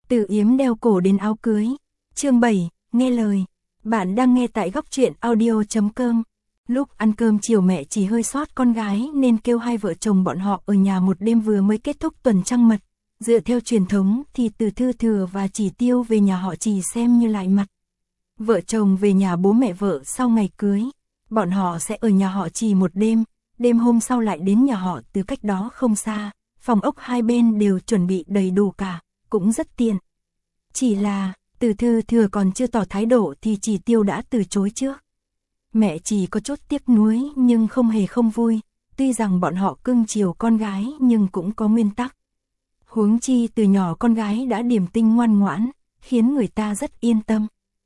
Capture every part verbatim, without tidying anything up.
Từ yếm đeo cổ đến áo cưới. Chương bảy, nghe lời. Bạn đang nghe tại góc truyện audio chấm com. Lúc ăn cơm chiều mẹ chỉ hơi sót con gái nên kêu hai vợ chồng bọn họ ở nhà một đêm vừa mới kết thúc tuần trăng mật. Dựa theo truyền thống thì Từ Thư Thừa và Chỉ Tiêu về nhà họ Chỉ xem như lại mặt. Vợ chồng về nhà bố mẹ vợ sau ngày cưới. Bọn họ sẽ ở nhà họ Chỉ một đêm, đêm hôm sau lại đến nhà họ Từ cách đó không xa. Phòng ốc hai bên đều chuẩn bị đầy đủ cả, cũng rất tiện. Chỉ là, Từ Thư Thừa còn chưa tỏ thái độ thì Chỉ Tiêu đã từ chối trước. Mẹ chỉ có chút tiếc nuối nhưng không hề không vui, tuy rằng bọn họ cưng chiều con gái nhưng cũng có nguyên tắc. Huống chi từ nhỏ con gái đã điềm tinh ngoan ngoãn, khiến người ta rất yên tâm.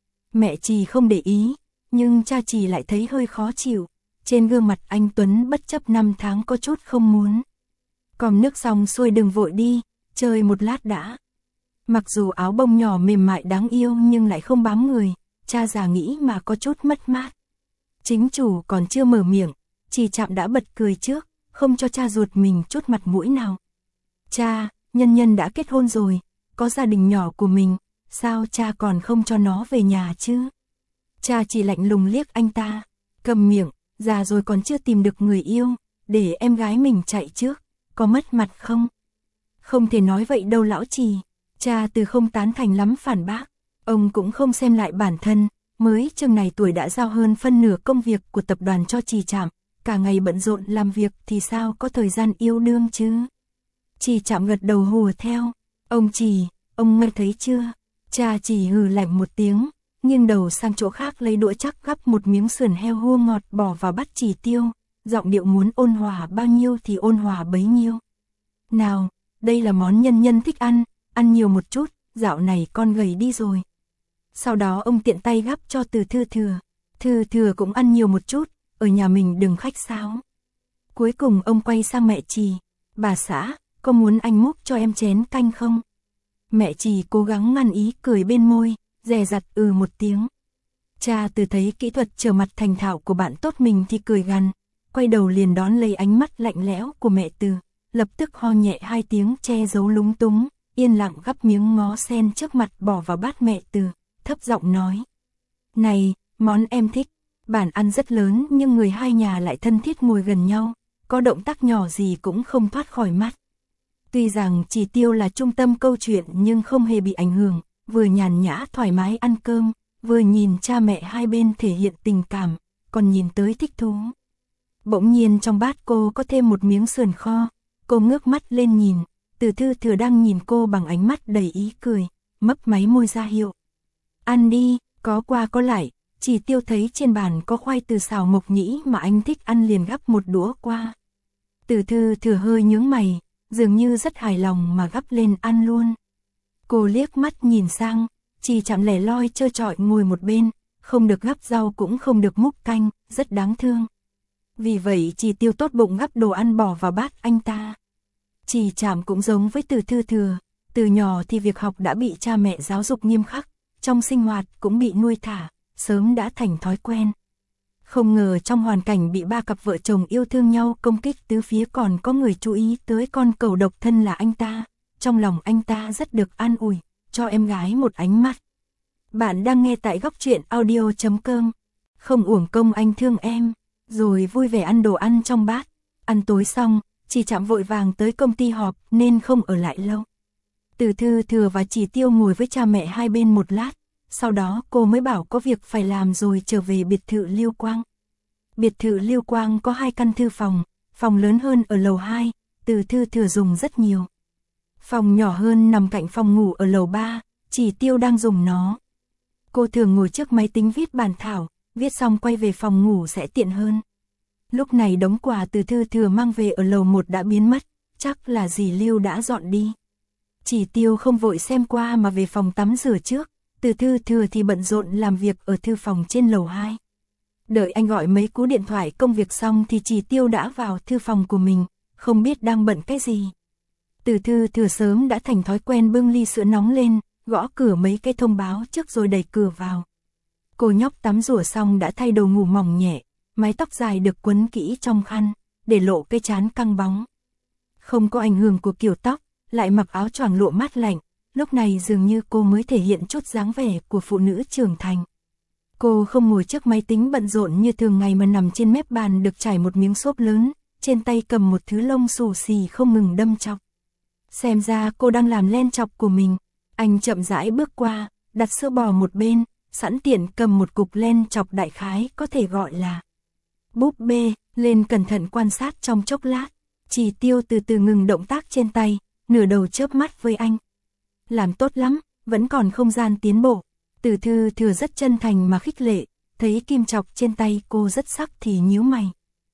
Mẹ chỉ không để ý, nhưng cha chỉ lại thấy hơi khó chịu, trên gương mặt anh Tuấn bất chấp năm tháng có chút không muốn. Còm nước xong xuôi đừng vội đi, chơi một lát đã. Mặc dù áo bông nhỏ mềm mại đáng yêu nhưng lại không bám người, cha già nghĩ mà có chút mất mát. Chính chủ còn chưa mở miệng, Chỉ Trạm đã bật cười trước, không cho cha ruột mình chút mặt mũi nào. Cha, Nhân Nhân đã kết hôn rồi, có gia đình nhỏ của mình, sao cha còn không cho nó về nhà chứ? Cha chỉ lạnh lùng liếc anh ta, cầm miệng, già rồi còn chưa tìm được người yêu, để em gái mình chạy trước, có mất mặt không? Không thể nói vậy đâu lão Chỉ. Cha Từ không tán thành lắm phản bác, ông cũng không xem lại bản thân, mới chừng này tuổi đã giao hơn phân nửa công việc của tập đoàn cho Chỉ Trạm, cả ngày bận rộn làm việc thì sao có thời gian yêu đương chứ? Chỉ Trạm gật đầu hùa theo, ông Chỉ, ông nghe thấy chưa? Cha chỉ hừ lạnh một tiếng, nghiêng đầu sang chỗ khác lấy đũa chắc gắp một miếng sườn heo hua ngọt bỏ vào bát Chỉ Tiêu, giọng điệu muốn ôn hòa bao nhiêu thì ôn hòa bấy nhiêu. Nào, đây là món Nhân Nhân thích ăn, ăn nhiều một chút, dạo này con gầy đi rồi. Sau đó ông tiện tay gắp cho Từ Thư Thừa, Thư Thừa cũng ăn nhiều một chút, ở nhà mình đừng khách sáo. Cuối cùng ông quay sang mẹ Chỉ, bà xã, có muốn anh múc cho em chén canh không? Mẹ Chỉ cố gắng ngăn ý cười bên môi, dè dặt ừ một tiếng. Cha Từ thấy kỹ thuật trở mặt thành thạo của bạn tốt mình thì cười gằn, quay đầu liền đón lấy ánh mắt lạnh lẽo của mẹ Từ, lập tức ho nhẹ hai tiếng che giấu lúng túng, yên lặng gắp miếng ngó sen trước mặt bỏ vào bát mẹ Từ, thấp giọng nói. Này, món em thích, bản ăn rất lớn nhưng người hai nhà lại thân thiết ngồi gần nhau, có động tác nhỏ gì cũng không thoát khỏi mắt. Tuy rằng Chỉ Tiêu là trung tâm câu chuyện nhưng không hề bị ảnh hưởng, vừa nhàn nhã thoải mái ăn cơm, vừa nhìn cha mẹ hai bên thể hiện tình cảm, còn nhìn tới thích thú. Bỗng nhiên trong bát cô có thêm một miếng sườn kho, cô ngước mắt lên nhìn, Từ Thư Thừa đang nhìn cô bằng ánh mắt đầy ý cười, mấp máy môi ra hiệu. Ăn đi, có qua có lại. Chỉ Tiêu thấy trên bàn có khoai từ xào mộc nhĩ mà anh thích ăn liền gắp một đũa qua. Từ Thư Thừa hơi nhướng mày, dường như rất hài lòng mà gắp lên ăn luôn. Cô liếc mắt nhìn sang, Chỉ Trạm lẻ loi trơ trọi ngồi một bên, không được gắp rau cũng không được múc canh, rất đáng thương. Vì vậy Chỉ Tiêu tốt bụng gắp đồ ăn bỏ vào bát anh ta. Chỉ Trạm cũng giống với Từ Thư Thừa, từ nhỏ thì việc học đã bị cha mẹ giáo dục nghiêm khắc, trong sinh hoạt cũng bị nuôi thả, sớm đã thành thói quen. Không ngờ trong hoàn cảnh bị ba cặp vợ chồng yêu thương nhau công kích tứ phía còn có người chú ý tới con cẩu độc thân là anh ta, trong lòng anh ta rất được an ủi, cho em gái một ánh mắt. Bạn đang nghe tại góc truyện audio chấm com, không uổng công anh thương em, rồi vui vẻ ăn đồ ăn trong bát. Ăn tối xong, Chỉ Trạm vội vàng tới công ty họp nên không ở lại lâu. Từ Thư Thừa và Chỉ Tiêu ngồi với cha mẹ hai bên một lát, sau đó cô mới bảo có việc phải làm rồi trở về biệt thự Lưu Quang. Biệt thự Lưu Quang có hai căn thư phòng, phòng lớn hơn ở lầu hai, Từ Thư Thừa dùng rất nhiều. Phòng nhỏ hơn nằm cạnh phòng ngủ ở lầu ba, Chỉ Tiêu đang dùng nó. Cô thường ngồi trước máy tính viết bản thảo, viết xong quay về phòng ngủ sẽ tiện hơn. Lúc này đống quà Từ Thư Thừa mang về ở lầu một đã biến mất, chắc là dì Lưu đã dọn đi. Chỉ Tiêu không vội xem qua mà về phòng tắm rửa trước, Từ Thư Thừa thì bận rộn làm việc ở thư phòng trên lầu hai. Đợi anh gọi mấy cú điện thoại công việc xong thì Chỉ Tiêu đã vào thư phòng của mình, không biết đang bận cái gì. Từ Thư Thừa sớm đã thành thói quen bưng ly sữa nóng lên, gõ cửa mấy cái thông báo trước rồi đẩy cửa vào. Cô nhóc tắm rửa xong đã thay đồ ngủ mỏng nhẹ, mái tóc dài được quấn kỹ trong khăn, để lộ cái trán căng bóng. Không có ảnh hưởng của kiểu tóc, lại mặc áo choàng lụa mát lạnh, lúc này dường như cô mới thể hiện chút dáng vẻ của phụ nữ trưởng thành. Cô không ngồi trước máy tính bận rộn như thường ngày mà nằm trên mép bàn được trải một miếng xốp lớn, trên tay cầm một thứ lông xù xì không ngừng đâm chọc. Xem ra cô đang làm len chọc của mình. Anh chậm rãi bước qua, đặt sữa bò một bên, sẵn tiện cầm một cục len chọc đại khái có thể gọi là búp bê, lên cẩn thận quan sát trong chốc lát. Chỉ Tiêu từ từ ngừng động tác trên tay, nửa đầu chớp mắt với anh. Làm tốt lắm, vẫn còn không gian tiến bộ. Từ Thư Thừa rất chân thành mà khích lệ, thấy kim chọc trên tay cô rất sắc thì nhíu mày.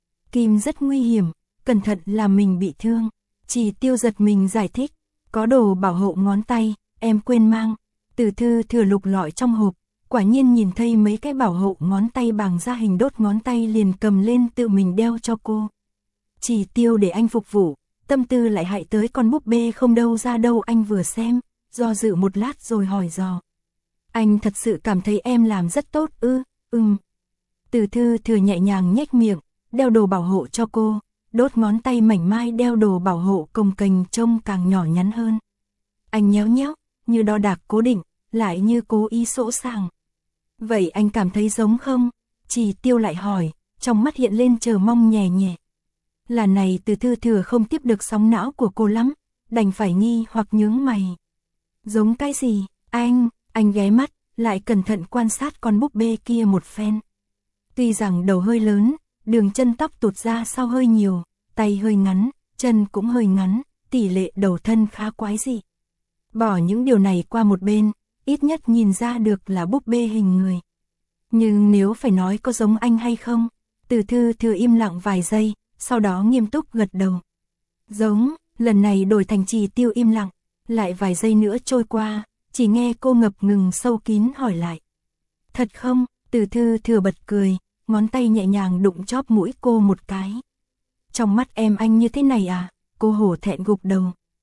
Kim rất nguy hiểm, cẩn thận làm mình bị thương. Chỉ Tiêu giật mình giải thích, có đồ bảo hộ ngón tay, em quên mang. Từ Thư Thừa lục lọi trong hộp, quả nhiên nhìn thấy mấy cái bảo hộ ngón tay bằng da hình đốt ngón tay liền cầm lên tự mình đeo cho cô. Chỉ Tiêu để anh phục vụ, tâm tư lại hại tới con búp bê không đâu ra đâu. Anh vừa xem, do dự một lát rồi hỏi dò. Anh thật sự cảm thấy em làm rất tốt ư? Ừm. Từ Thư Thừa nhẹ nhàng nhếch miệng, đeo đồ bảo hộ cho cô, đốt ngón tay mảnh mai đeo đồ bảo hộ cồng kềnh trông càng nhỏ nhắn hơn. Anh nhéo nhéo, như đo đạc cố định, lại như cố ý sỗ sàng. Vậy anh cảm thấy giống không? Chỉ Tiêu lại hỏi, trong mắt hiện lên chờ mong nhẹ nhẹ. Là này Từ Thư Thừa không tiếp được sóng não của cô lắm, đành phải nghi hoặc nhướng mày. Giống cái gì? Anh, anh ghé mắt, lại cẩn thận quan sát con búp bê kia một phen. Tuy rằng đầu hơi lớn, đường chân tóc tụt ra sau hơi nhiều, tay hơi ngắn, chân cũng hơi ngắn, tỷ lệ đầu thân khá quái dị. Bỏ những điều này qua một bên, ít nhất nhìn ra được là búp bê hình người. Nhưng nếu phải nói có giống anh hay không, Từ Thư Thừa im lặng vài giây, sau đó nghiêm túc gật đầu. Giống, lần này đổi thành Chỉ Tiêu im lặng, lại vài giây nữa trôi qua, chỉ nghe cô ngập ngừng sâu kín hỏi lại. Thật không? Từ Thư Thừa bật cười, ngón tay nhẹ nhàng đụng chóp mũi cô một cái. Trong mắt em anh như thế này à? Cô hổ thẹn gục đầu.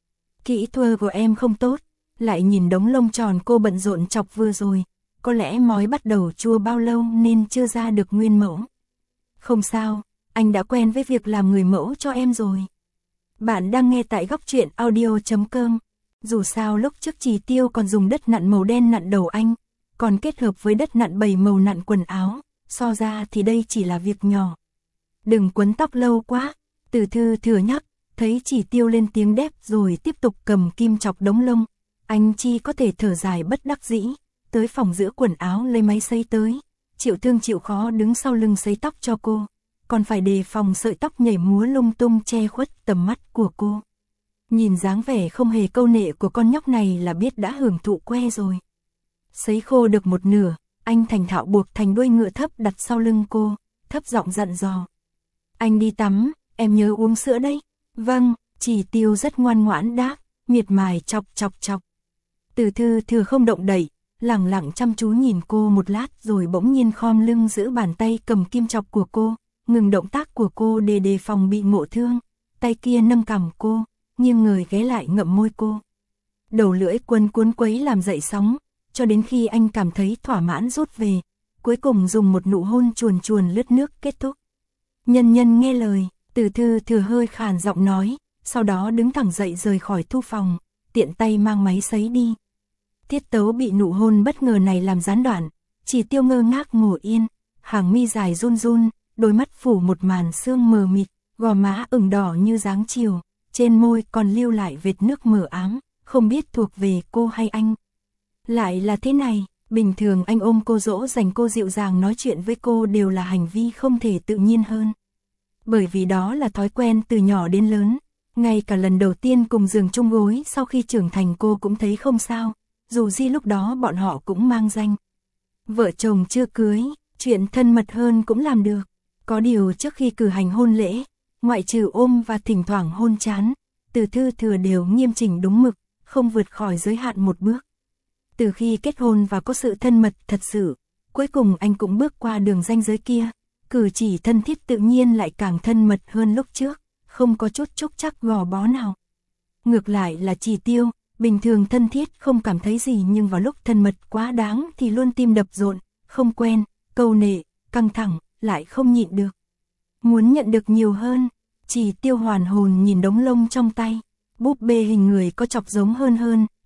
Kỹ thuật của em không tốt, lại nhìn đống lông tròn cô bận rộn chọc vừa rồi, có lẽ mói bắt đầu chua bao lâu nên chưa ra được nguyên mẫu. Không sao, anh đã quen với việc làm người mẫu cho em rồi. Bạn đang nghe tại góc truyện audio chấm com. Dù sao lúc trước Chỉ Tiêu còn dùng đất nặn màu đen nặn đầu anh, còn kết hợp với đất nặn bảy màu nặn quần áo, so ra thì đây chỉ là việc nhỏ. Đừng quấn tóc lâu quá, Từ Thư Thừa nhắc, thấy Chỉ Tiêu lên tiếng đép rồi tiếp tục cầm kim chọc đống lông. Anh chỉ có thể thở dài bất đắc dĩ, tới phòng giữa quần áo lấy máy sấy tới, chịu thương chịu khó đứng sau lưng sấy tóc cho cô, còn phải đề phòng sợi tóc nhảy múa lung tung che khuất tầm mắt của cô. Nhìn dáng vẻ không hề câu nệ của con nhóc này là biết đã hưởng thụ que rồi. Sấy khô được một nửa, anh thành thạo buộc thành đuôi ngựa thấp đặt sau lưng cô, thấp giọng dặn dò. Anh đi tắm, em nhớ uống sữa đấy. Vâng, Chỉ Tiêu rất ngoan ngoãn đáp, miệt mài chọc chọc chọc. Từ Thư Thừa không động đậy, lẳng lặng chăm chú nhìn cô một lát rồi bỗng nhiên khom lưng giữ bàn tay cầm kim chọc của cô, ngừng động tác của cô để đề phòng bị ngộ thương. Tay kia nâng cằm cô, nghiêng người ghé lại ngậm môi cô. Đầu lưỡi cuốn cuốn quấy làm dậy sóng, cho đến khi anh cảm thấy thỏa mãn rút về, cuối cùng dùng một nụ hôn chuồn chuồn lướt nước kết thúc. Nhân nhân nghe lời, Từ Thư Thừa hơi khàn giọng nói, sau đó đứng thẳng dậy rời khỏi thư phòng, tiện tay mang máy sấy đi. Tiết tấu bị nụ hôn bất ngờ này làm gián đoạn, Chỉ Tiêu ngơ ngác ngồi yên, hàng mi dài run run, đôi mắt phủ một màn sương mờ mịt, gò má ửng đỏ như dáng chiều, trên môi còn lưu lại vệt nước mờ ám, không biết thuộc về cô hay anh. Lại là thế này, bình thường anh ôm cô dỗ dành cô dịu dàng nói chuyện với cô đều là hành vi không thể tự nhiên hơn. Bởi vì đó là thói quen từ nhỏ đến lớn, ngay cả lần đầu tiên cùng giường chung gối sau khi trưởng thành cô cũng thấy không sao, dù gì lúc đó bọn họ cũng mang danh. Vợ chồng chưa cưới, chuyện thân mật hơn cũng làm được. Có điều trước khi cử hành hôn lễ, ngoại trừ ôm và thỉnh thoảng hôn chán, Từ Thư Thừa đều nghiêm chỉnh đúng mực, không vượt khỏi giới hạn một bước. Từ khi kết hôn và có sự thân mật thật sự, cuối cùng anh cũng bước qua đường ranh giới kia, cử chỉ thân thiết tự nhiên lại càng thân mật hơn lúc trước, không có chút trúc trắc gò bó nào. Ngược lại là Chỉ Tiêu, bình thường thân thiết không cảm thấy gì nhưng vào lúc thân mật quá đáng thì luôn tim đập rộn, không quen, câu nệ, căng thẳng, lại không nhịn được. Muốn nhận được nhiều hơn, Chỉ Tiêu hoàn hồn nhìn đống lông trong tay, búp bê hình người có chọc giống hơn hơn,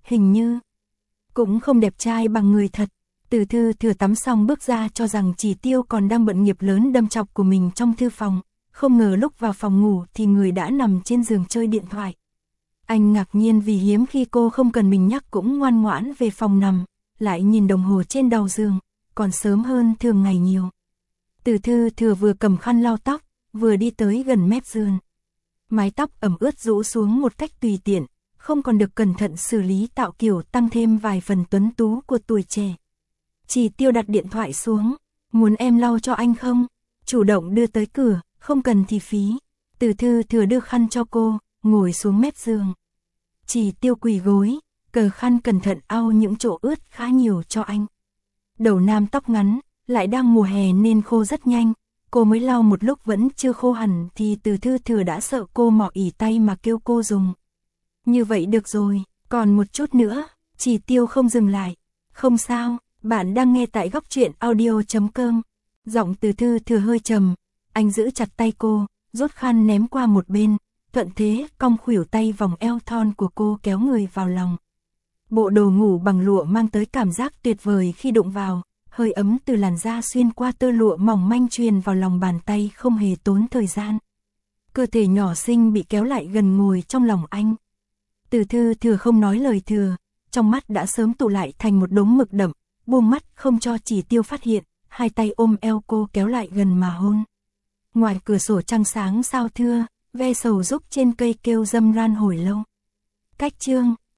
hình như cũng không đẹp trai bằng người thật. Từ Thư Thừa tắm xong bước ra cho rằng Chỉ Tiêu còn đang bận nghiệp lớn đâm chọc của mình trong thư phòng, không ngờ lúc vào phòng ngủ thì người đã nằm trên giường chơi điện thoại. Anh ngạc nhiên vì hiếm khi cô không cần mình nhắc cũng ngoan ngoãn về phòng nằm, lại nhìn đồng hồ trên đầu giường, còn sớm hơn thường ngày nhiều. Từ Thư Thừa vừa cầm khăn lau tóc, vừa đi tới gần mép giường. Mái tóc ẩm ướt rũ xuống một cách tùy tiện, không còn được cẩn thận xử lý tạo kiểu tăng thêm vài phần tuấn tú của tuổi trẻ. Chỉ Tiêu đặt điện thoại xuống, muốn em lau cho anh không? Chủ động đưa tới cửa, không cần thì phí. Từ Thư Thừa đưa khăn cho cô, ngồi xuống mép giường. Chỉ Tiêu quỳ gối, cờ khăn cẩn thận lau những chỗ ướt khá nhiều cho anh. Đầu nam tóc ngắn, lại đang mùa hè nên khô rất nhanh. Cô mới lau một lúc vẫn chưa khô hẳn thì Từ Thư Thừa đã sợ cô mỏ ỉ tay mà kêu cô dùng. Như vậy được rồi, còn một chút nữa. Chỉ Tiêu không dừng lại. Không sao, bạn đang nghe tại góc truyện audio chấm com. Giọng Từ Thư Thừa hơi trầm, anh giữ chặt tay cô, rút khăn ném qua một bên, thuận thế cong khuỷu tay vòng eo thon của cô kéo người vào lòng. Bộ đồ ngủ bằng lụa mang tới cảm giác tuyệt vời khi đụng vào, hơi ấm từ làn da xuyên qua tơ lụa mỏng manh truyền vào lòng bàn tay không hề tốn thời gian. Cơ thể nhỏ xinh bị kéo lại gần ngồi trong lòng anh. Từ Thư Thừa không nói lời thừa, trong mắt đã sớm tụ lại thành một đống mực đậm, buông mắt không cho Chỉ Tiêu phát hiện, hai tay ôm eo cô kéo lại gần mà hôn. Ngoài cửa sổ trăng sáng sao thưa, ve sầu rúc trên cây kêu râm ran hồi lâu. Cách chương